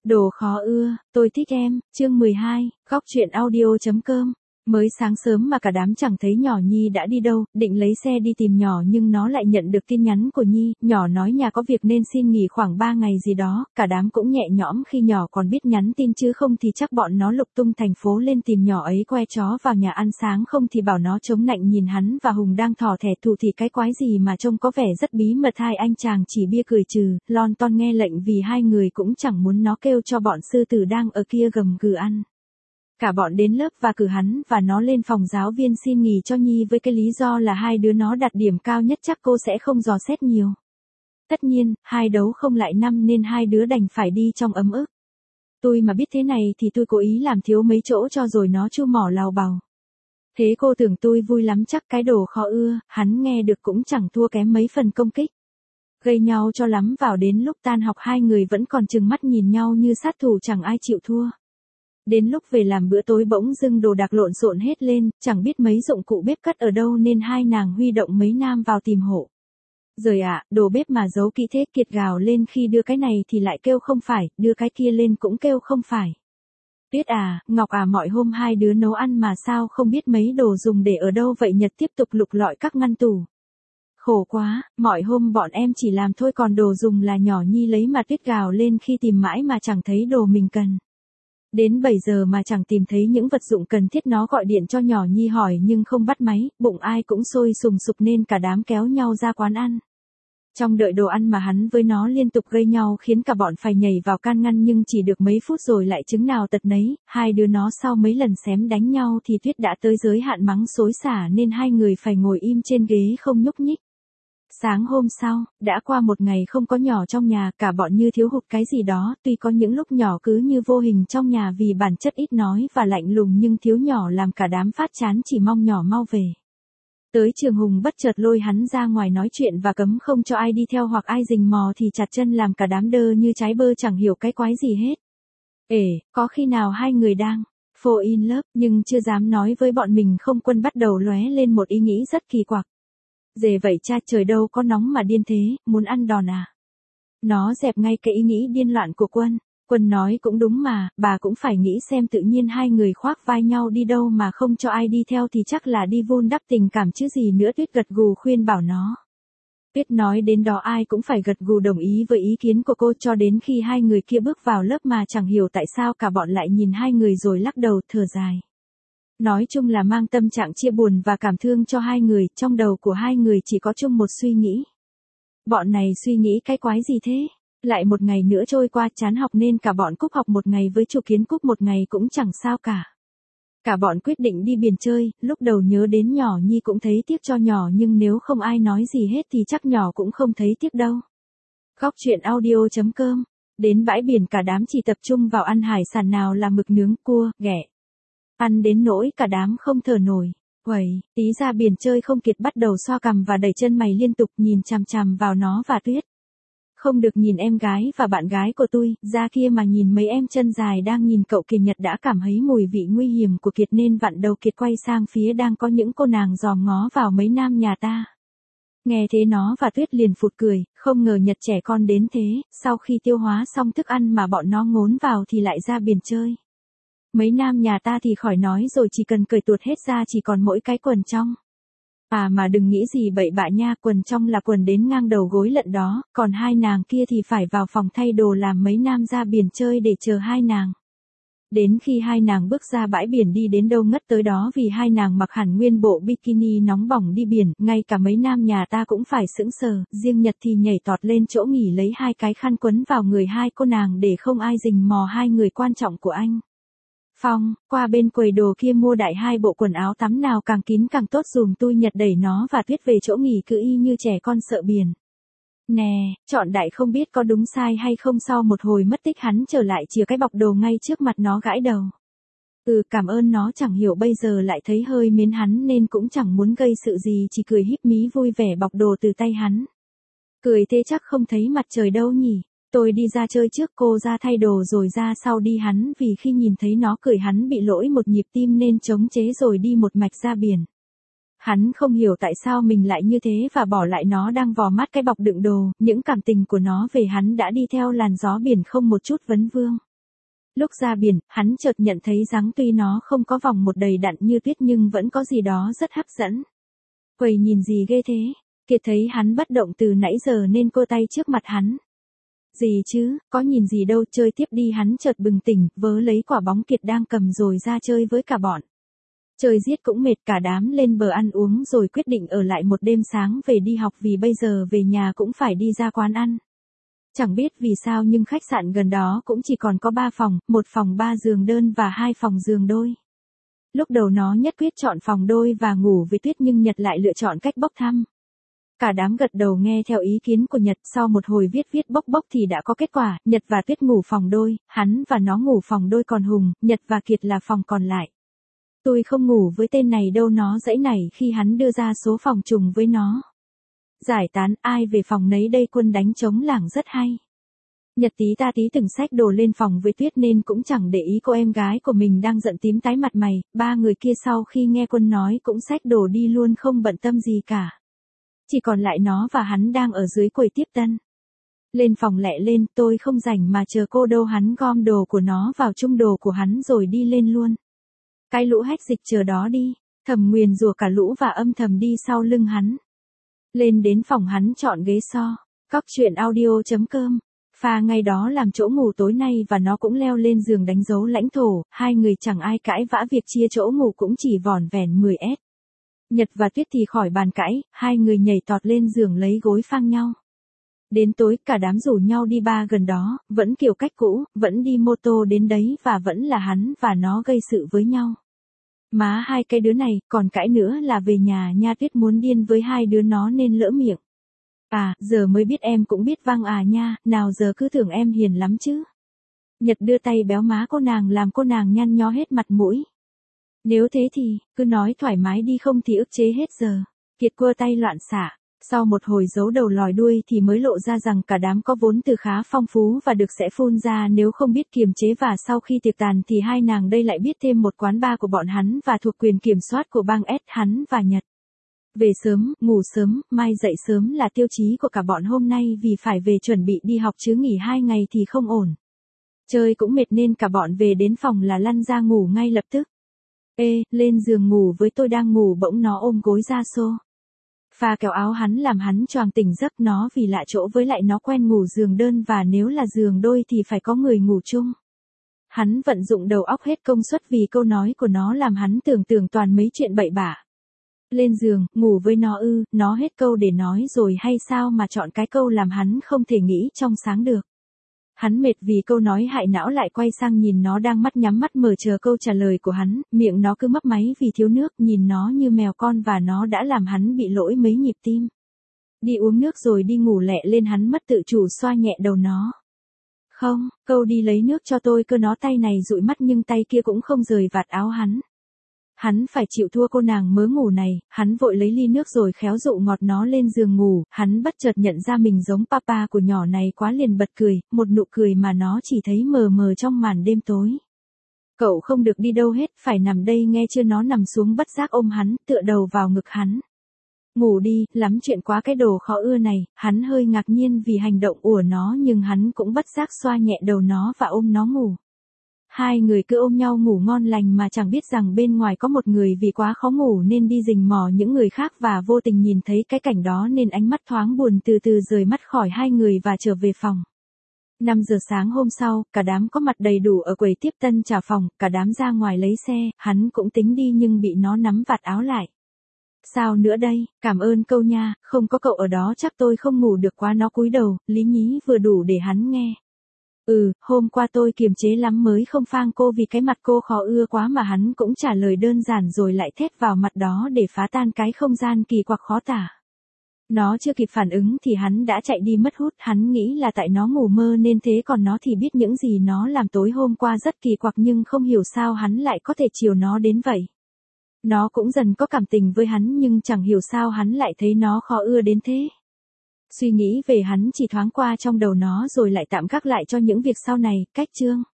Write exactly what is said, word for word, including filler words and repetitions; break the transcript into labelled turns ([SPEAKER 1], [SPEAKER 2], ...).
[SPEAKER 1] Đồ khó ưa, tôi thích em, chương mười hai, góc truyện audio.com. Mới sáng sớm mà cả đám chẳng thấy nhỏ Nhi đã đi đâu, định lấy xe đi tìm nhỏ nhưng nó lại nhận được tin nhắn của Nhi, nhỏ nói nhà có việc nên xin nghỉ khoảng ba ngày gì đó, cả đám cũng nhẹ nhõm khi nhỏ còn biết nhắn tin chứ không thì chắc bọn nó lục tung thành phố lên tìm nhỏ ấy que chó vào nhà ăn sáng không thì bảo nó chống nạnh nhìn hắn và Hùng đang thò thẻ thù thì cái quái gì mà trông có vẻ rất bí mật. Hai anh chàng chỉ bia cười trừ, lon ton nghe lệnh vì hai người cũng chẳng muốn nó kêu cho bọn sư tử đang ở kia gầm gừ ăn. Cả bọn đến lớp và cử hắn và nó lên phòng giáo viên xin nghỉ cho Nhi với cái lý do là hai đứa nó đạt điểm cao nhất chắc cô sẽ không dò xét nhiều. Tất nhiên, hai đấu không lại năm nên hai đứa đành phải đi trong ấm ức. Tôi mà biết thế này thì tôi cố ý làm thiếu mấy chỗ cho rồi nó chu mỏ lào bào. Thế cô tưởng tôi vui lắm chắc cái đồ khó ưa, hắn nghe được cũng chẳng thua kém mấy phần công kích. Gây nhau cho lắm vào đến lúc tan học hai người vẫn còn trừng mắt nhìn nhau như sát thủ chẳng ai chịu thua. Đến lúc về làm bữa tối bỗng dưng đồ đạc lộn xộn hết lên, chẳng biết mấy dụng cụ bếp cất ở đâu nên hai nàng huy động mấy nam vào tìm hộ. Rồi ạ, à, đồ bếp mà giấu kỹ thế. Kiệt gào lên khi đưa cái này thì lại kêu không phải, đưa cái kia lên cũng kêu không phải. Tuyết à, Ngọc à, mọi hôm hai đứa nấu ăn mà sao không biết mấy đồ dùng để ở đâu vậy? Nhật tiếp tục lục lọi các ngăn tủ. Khổ quá, mọi hôm bọn em chỉ làm thôi còn đồ dùng là nhỏ Nhi lấy mà. Tuyết gào lên khi tìm mãi mà chẳng thấy đồ mình cần. Đến bảy giờ mà chẳng tìm thấy những vật dụng cần thiết, nó gọi điện cho nhỏ Nhi hỏi nhưng không bắt máy, bụng ai cũng sôi sùng sục nên cả đám kéo nhau ra quán ăn. Trong đợi đồ ăn mà hắn với nó liên tục gây nhau khiến cả bọn phải nhảy vào can ngăn nhưng chỉ được mấy phút rồi lại chứng nào tật nấy, hai đứa nó sau mấy lần xém đánh nhau thì Tuyết đã tới giới hạn mắng xối xả nên hai người phải ngồi im trên ghế không nhúc nhích. Sáng hôm sau, đã qua một ngày không có nhỏ trong nhà, cả bọn như thiếu hụt cái gì đó, tuy có những lúc nhỏ cứ như vô hình trong nhà vì bản chất ít nói và lạnh lùng nhưng thiếu nhỏ làm cả đám phát chán chỉ mong nhỏ mau về. Tới trường Hùng bất chợt lôi hắn ra ngoài nói chuyện và cấm không cho ai đi theo hoặc ai rình mò thì chặt chân làm cả đám đơ như trái bơ chẳng hiểu cái quái gì hết. Ể, có khi nào hai người đang fall in love nhưng chưa dám nói với bọn mình không? Quân bắt đầu lóe lên một ý nghĩ rất kỳ quặc. Dề vậy cha, trời đâu có nóng mà điên thế, muốn ăn đòn à? Nó dẹp ngay cái ý nghĩ điên loạn của Quân. Quân nói cũng đúng mà, bà cũng phải nghĩ xem, tự nhiên hai người khoác vai nhau đi đâu mà không cho ai đi theo thì chắc là đi vun đắp tình cảm chứ gì nữa. Tuyết gật gù khuyên bảo nó. Tuyết nói đến đó ai cũng phải gật gù đồng ý với ý kiến của cô cho đến khi hai người kia bước vào lớp mà chẳng hiểu tại sao cả bọn lại nhìn hai người rồi lắc đầu thở dài. Nói chung là mang tâm trạng chia buồn và cảm thương cho hai người, trong đầu của hai người chỉ có chung một suy nghĩ. Bọn này suy nghĩ cái quái gì thế? Lại một ngày nữa trôi qua, chán học nên cả bọn cúp học một ngày với Chu Kiến cúp một ngày cũng chẳng sao cả. Cả bọn quyết định đi biển chơi, lúc đầu nhớ đến nhỏ Nhi cũng thấy tiếc cho nhỏ nhưng nếu không ai nói gì hết thì chắc nhỏ cũng không thấy tiếc đâu. Góc truyện audio.com. Đến bãi biển cả đám chỉ tập trung vào ăn hải sản, nào là mực nướng, cua, ghẹ. Ăn đến nỗi cả đám không thở nổi. Uầy, tí ra biển chơi không Kiệt bắt đầu xoa cằm và đẩy chân mày liên tục nhìn chằm chằm vào nó và Tuyết. Không được nhìn em gái và bạn gái của tôi, ra kia mà nhìn mấy em chân dài đang nhìn cậu kìa. Nhật đã cảm thấy mùi vị nguy hiểm của Kiệt nên vặn đầu Kiệt quay sang phía đang có những cô nàng dòm ngó vào mấy nam nhà ta. Nghe thế nó và Tuyết liền phụt cười, không ngờ Nhật trẻ con đến thế, sau khi tiêu hóa xong thức ăn mà bọn nó ngốn vào thì lại ra biển chơi. Mấy nam nhà ta thì khỏi nói rồi, chỉ cần cởi tuột hết ra chỉ còn mỗi cái quần trong. À mà đừng nghĩ gì bậy bạ nha, quần trong là quần đến ngang đầu gối lận đó, còn hai nàng kia thì phải vào phòng thay đồ làm mấy nam ra biển chơi để chờ hai nàng. Đến khi hai nàng bước ra bãi biển đi đến đâu ngất tới đó vì hai nàng mặc hẳn nguyên bộ bikini nóng bỏng đi biển, ngay cả mấy nam nhà ta cũng phải sững sờ, riêng Nhật thì nhảy tọt lên chỗ nghỉ lấy hai cái khăn quấn vào người hai cô nàng để không ai rình mò hai người quan trọng của anh. Phong, qua bên quầy đồ kia mua đại hai bộ quần áo tắm nào càng kín càng tốt dùm tôi. Nhật đẩy nó và Tuyết về chỗ nghỉ cứ y như trẻ con sợ biển. Nè, chọn đại không biết có đúng sai hay không. Sau một hồi mất tích hắn trở lại chìa cái bọc đồ ngay trước mặt nó gãi đầu. Ừ, cảm ơn. Nó chẳng hiểu bây giờ lại thấy hơi mến hắn nên cũng chẳng muốn gây sự gì, chỉ cười híp mí vui vẻ bọc đồ từ tay hắn. Cười thế chắc không thấy mặt trời đâu nhỉ. Tôi đi ra chơi trước, cô ra thay đồ rồi ra sau đi. Hắn vì khi nhìn thấy nó cười hắn bị lỗi một nhịp tim nên chống chế rồi đi một mạch ra biển. Hắn không hiểu tại sao mình lại như thế và bỏ lại nó đang vò mắt cái bọc đựng đồ, những cảm tình của nó về hắn đã đi theo làn gió biển không một chút vấn vương. Lúc ra biển, hắn chợt nhận thấy dáng tuy nó không có vòng một đầy đặn như tuyết nhưng vẫn có gì đó rất hấp dẫn. Quầy nhìn gì ghê thế? Kiệt thấy hắn bất động từ nãy giờ nên cô tay trước mặt hắn. Gì chứ, có nhìn gì đâu, chơi tiếp đi. Hắn chợt bừng tỉnh, vớ lấy quả bóng Kiệt đang cầm rồi ra chơi với cả bọn. Chơi giết cũng mệt, cả đám lên bờ ăn uống rồi quyết định ở lại một đêm sáng về đi học vì bây giờ về nhà cũng phải đi ra quán ăn. Chẳng biết vì sao nhưng khách sạn gần đó cũng chỉ còn có ba phòng, một phòng ba giường đơn và hai phòng giường đôi. Lúc đầu nó nhất quyết chọn phòng đôi và ngủ với Tuyết nhưng Nhật lại lựa chọn cách bốc thăm. Cả đám gật đầu nghe theo ý kiến của Nhật, sau một hồi viết viết bốc bốc thì đã có kết quả, Nhật và Tuyết ngủ phòng đôi, hắn và nó ngủ phòng đôi còn Hùng, Nhật và Kiệt là phòng còn lại. Tôi không ngủ với tên này đâu, nó giãy nảy khi hắn đưa ra số phòng trùng với nó. Giải tán, ai về phòng nấy đây, quân đánh trống lảng rất hay. Nhật tí ta tí từng xách đồ lên phòng với Tuyết nên cũng chẳng để ý cô em gái của mình đang giận tím tái mặt mày, ba người kia sau khi nghe quân nói cũng xách đồ đi luôn không bận tâm gì cả. Chỉ còn lại nó và hắn đang ở dưới quầy tiếp tân. Lên phòng lẹ lên, tôi không rảnh mà chờ cô đâu, hắn gom đồ của nó vào chung đồ của hắn rồi đi lên luôn. Cái lũ hách dịch chờ đó đi, thầm nguyền rủa cả lũ và âm thầm đi sau lưng hắn. Lên đến phòng hắn chọn ghế so, cóc truyện audio chấm com. Pha ngay đó làm chỗ ngủ tối nay và nó cũng leo lên giường đánh dấu lãnh thổ, hai người chẳng ai cãi vã việc chia chỗ ngủ cũng chỉ vỏn vẹn mười ét. Nhật và Tuyết thì khỏi bàn cãi, hai người nhảy tọt lên giường lấy gối phang nhau. Đến tối cả đám rủ nhau đi bar gần đó, vẫn kiểu cách cũ, vẫn đi mô tô đến đấy và vẫn là hắn và nó gây sự với nhau. Má hai cái đứa này, còn cãi nữa là về nhà nha. Tuyết muốn điên với hai đứa nó nên lỡ miệng. À, giờ mới biết em cũng biết văng à nha, nào giờ cứ tưởng em hiền lắm chứ. Nhật đưa tay béo má cô nàng làm cô nàng nhăn nhó hết mặt mũi. Nếu thế thì, cứ nói thoải mái đi, không thì ức chế hết giờ. Kiệt quơ tay loạn xạ. Sau một hồi giấu đầu lòi đuôi thì mới lộ ra rằng cả đám có vốn từ khá phong phú và được sẽ phun ra nếu không biết kiềm chế, và sau khi tiệc tàn thì hai nàng đây lại biết thêm một quán bar của bọn hắn và thuộc quyền kiểm soát của bang S hắn và Nhật. Về sớm, ngủ sớm, mai dậy sớm là tiêu chí của cả bọn hôm nay vì phải về chuẩn bị đi học chứ nghỉ hai ngày thì không ổn. Chơi cũng mệt nên cả bọn về đến phòng là lăn ra ngủ ngay lập tức. Ê, lên giường ngủ với tôi, đang ngủ bỗng nó ôm gối ra xô. Pha kéo áo hắn làm hắn choàng tỉnh giấc, nó vì lạ chỗ với lại nó quen ngủ giường đơn và nếu là giường đôi thì phải có người ngủ chung. Hắn vận dụng đầu óc hết công suất vì câu nói của nó làm hắn tưởng tượng toàn mấy chuyện bậy bạ. Lên giường, ngủ với nó ư, nó hết câu để nói rồi hay sao mà chọn cái câu làm hắn không thể nghĩ trong sáng được. Hắn mệt vì câu nói hại não lại quay sang nhìn nó đang mắt nhắm mắt mở chờ câu trả lời của hắn, miệng nó cứ mấp máy vì thiếu nước, nhìn nó như mèo con và nó đã làm hắn bị lỗi mấy nhịp tim. Đi uống nước rồi đi ngủ lẹ lên, hắn mất tự chủ xoa nhẹ đầu nó. Không, câu đi lấy nước cho tôi cơ, nó tay này dụi mắt nhưng tay kia cũng không rời vạt áo hắn. Hắn phải chịu thua cô nàng mớ ngủ này, hắn vội lấy ly nước rồi khéo dụ ngọt nó lên giường ngủ, hắn bất chợt nhận ra mình giống papa của nhỏ này quá liền bật cười, một nụ cười mà nó chỉ thấy mờ mờ trong màn đêm tối. Cậu không được đi đâu hết, phải nằm đây nghe chưa, nó nằm xuống bất giác ôm hắn, tựa đầu vào ngực hắn. Ngủ đi, lắm chuyện quá cái đồ khó ưa này, hắn hơi ngạc nhiên vì hành động của nó nhưng hắn cũng bất giác xoa nhẹ đầu nó và ôm nó ngủ. Hai người cứ ôm nhau ngủ ngon lành mà chẳng biết rằng bên ngoài có một người vì quá khó ngủ nên đi rình mò những người khác và vô tình nhìn thấy cái cảnh đó nên ánh mắt thoáng buồn từ từ rời mắt khỏi hai người và trở về phòng. năm giờ sáng hôm sau, cả đám có mặt đầy đủ ở quầy tiếp tân trả phòng, cả đám ra ngoài lấy xe, hắn cũng tính đi nhưng bị nó nắm vạt áo lại. Sao nữa đây, cảm ơn câu nha, không có cậu ở đó chắc tôi không ngủ được quá, nó cúi đầu, lý nhí vừa đủ để hắn nghe. Ừ, hôm qua tôi kiềm chế lắm mới không phang cô vì cái mặt cô khó ưa quá, mà hắn cũng trả lời đơn giản rồi lại thét vào mặt đó để phá tan cái không gian kỳ quặc khó tả. Nó chưa kịp phản ứng thì hắn đã chạy đi mất hút, hắn nghĩ là tại nó ngủ mơ nên thế, còn nó thì biết những gì nó làm tối hôm qua rất kỳ quặc nhưng không hiểu sao hắn lại có thể chiều nó đến vậy. Nó cũng dần có cảm tình với hắn nhưng chẳng hiểu sao hắn lại thấy nó khó ưa đến thế. Suy nghĩ về hắn chỉ thoáng qua trong đầu nó rồi lại tạm gác lại cho những việc sau này. Cách chương